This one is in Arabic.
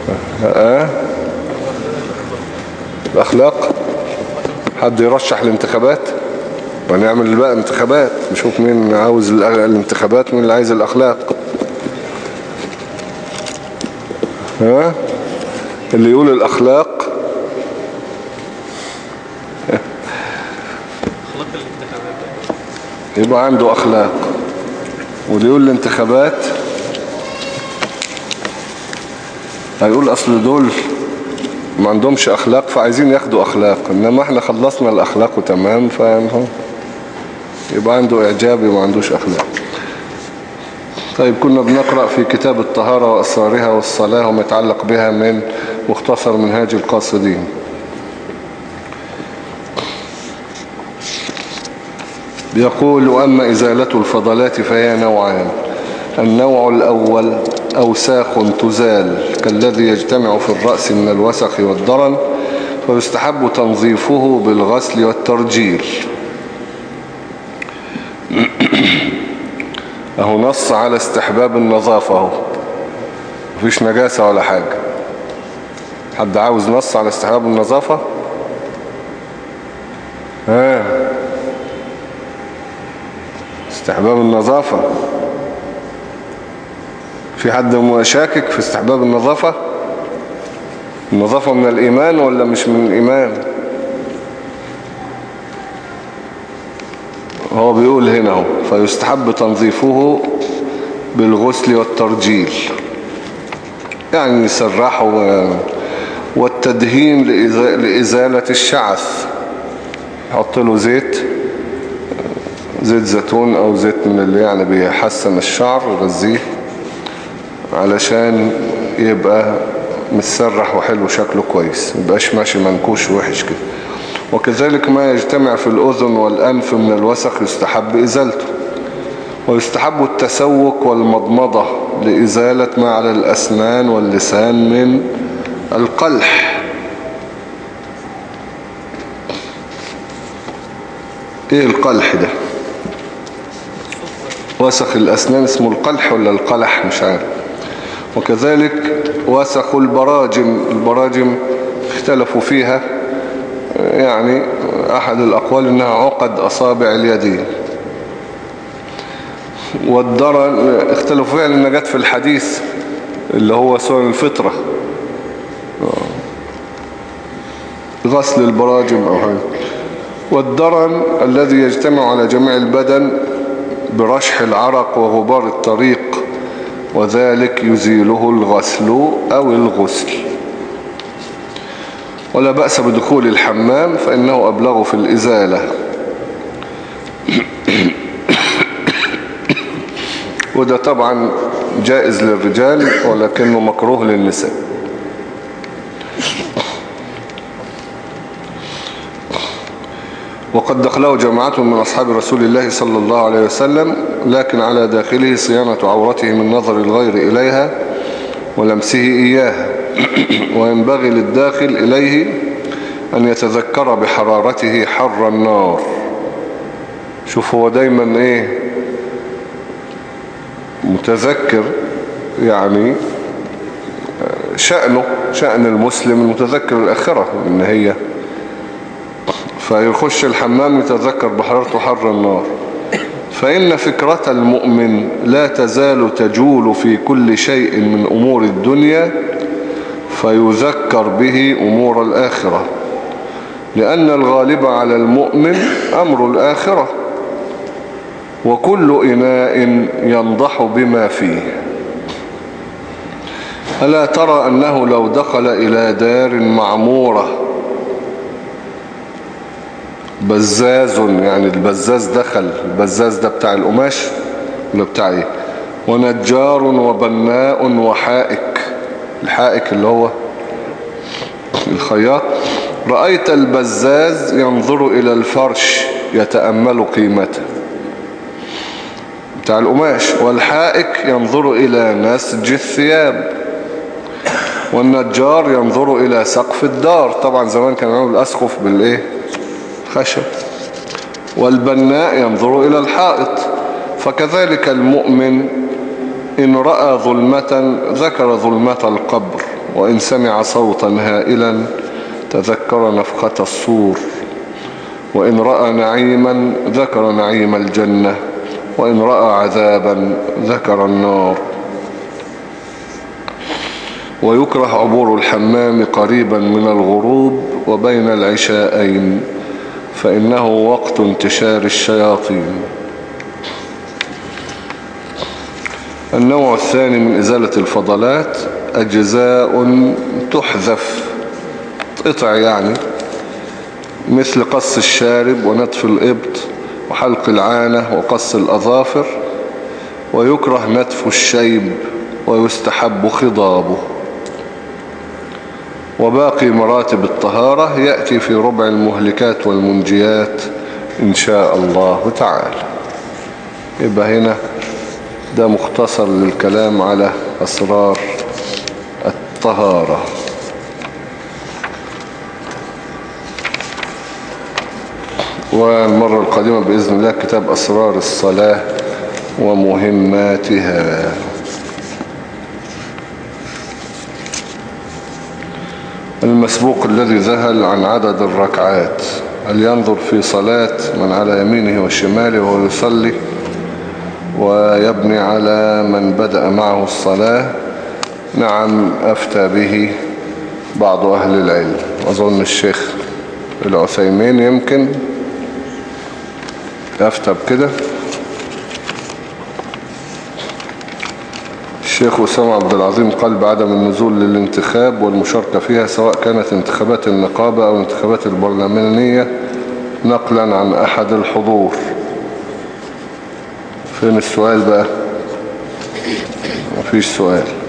الأخلاق. حد يرشح الانتخابات ونعمل بقى انتخابات نشوف مين عاوز الانتخابات ومين اللي عايز الأخلاق. اللي يقول الأخلاق يبقى عنده أخلاق، واللي يقول الانتخابات هيقول أصل دول ما عندهمش أخلاق فعايزين ياخدوا أخلاق، إنما احنا خلصنا الأخلاق وتمام، يبقى عنده إعجابي وما عندوش أخلاق. طيب كنا بنقرأ في كتاب الطهارة وأسرارها والصلاة وما يتعلق بها من مختصر منهاج القاصدين. يقول: وأما إزالة الفضلات فهي نوعان. النوع الأول أوساخ تزال كالذي يجتمع في الرأس من الوسخ والدرن، فيستحب تنظيفه بالغسل والترجيل. أهو نص على استحباب النظافة اهو، مفيش نجاسة ولا حاجة. حد عاوز نص على استحباب النظافة؟ استحباب النظافة، في حد شاكك في استحباب النظافة؟ النظافة من الإيمان ولا مش من الإيمان؟ هو بيقول هنا هو فيستحب تنظيفه بالغسل والترجيل، يعني يسرحه، والتدهين لإزالة الشعث، يحط له زيت زيتون أو زيت من اللي يعني بيحسن الشعر يغذيه علشان يبقى متسرح وحلو شكله كويس، ميبقاش ماشي منكوش وحش كده. وكذلك ما يجتمع في الأذن والأنف من الوسخ يستحب إزالته. ويستحب التسوك والمضمضة لإزالة ما على الأسنان واللسان من القلح. ايه القلح ده؟ وسخ الأسنان اسمه القلح ولا القلح؟ مش عارف. وكذلك وسخ البراجم اختلفوا فيها، يعني أحد الأقوال إنها عقد أصابع اليدين. والدرن اختلفوا فيها لأنها جت في الحديث اللي هو سنن الفطرة، غسل البراجم أو حاجة. والدرن الذي يجتمع على جميع البدن برشح العرق وغبار الطريق، وذلك يزيله الغسل أو الغسل. ولا بأس بدخول الحمام فإنه أبلغ في الإزالة. وده طبعا جائز للرجال ولكنه مكروه للنساء. وقد دخله جماعة من أصحاب رسول الله صلى الله عليه وسلم، لكن على داخله صيانة عورته من نظر الغير إليها ولمسه إياها. وينبغي للداخل إليه أن يتذكر بحرارته حر النار. شوف هو دايما إيه متذكر، يعني شأن المسلم المتذكر الآخرة إن هي، فيخش الحمام يتذكر بحرارته حر النار. فإن فكرة المؤمن لا تزال تجول في كل شيء من أمور الدنيا، فيذكر به أمور الآخرة، لأن الغالب على المؤمن أمر الآخرة، وكل إناء ينضح بما فيه. ألا ترى أنه لو دخل إلى دار معمورة بزاز، يعني البزاز دخل، البزاز ده بتاع القماش ولا بتاع ايه، ونجار وبناء وحائك، الحائك اللي هو الخياط، رأيت البزاز ينظر إلى الفرش يتأمل قيمته بتاع القماش، والحائك ينظر إلى نسج الثياب، والنجار ينظر إلى سقف الدار. طبعا زمان كانوا يعملوا الأسقف بالإيه؟ خشب. والبناء ينظر إلى الحائط. فكذلك المؤمن إن رأى ظلمة ذكر ظلمة القبر، وإن سمع صوتا هائلا تذكر نفخة الصور، وإن رأى نعيما ذكر نعيم الجنة، وإن رأى عذابا ذكر النار. ويكره عبور الحمام قريبا من الغروب وبين العشاءين، فإنه وقت انتشار الشياطين. النوع الثاني من إزالة الفضلات أجزاء تحذف، تقطع يعني، مثل قص الشارب ونتف الإبط وحلق العانة وقص الأظافر. ويكره نتف الشيب ويستحب خضابه. وباقي مراتب الطهارة يأتي في ربع المهلكات والمنجيات إن شاء الله تعالى. يبقى هنا ده مختصر للكلام على أسرار الطهارة. والمرة القادمة بإذن الله كتاب أسرار الصلاة ومهماتها. المسبوق الذي ذهل عن عدد الركعات، هل ينظر في صلاة من على يمينه وشماله وهو يصلي ويبني على من بدأ معه الصلاة؟ نعم، أفتى به بعض أهل العلم، أظن الشيخ العثيمين يمكن أفتى بكده. الشيخ أسامة عبد العظيم قال بعدم النزول للانتخاب والمشاركة فيها، سواء كانت انتخابات النقابة أو انتخابات البرلمانية، نقلا عن أحد الحضور. فين السؤال بقى؟ مفيش سؤال.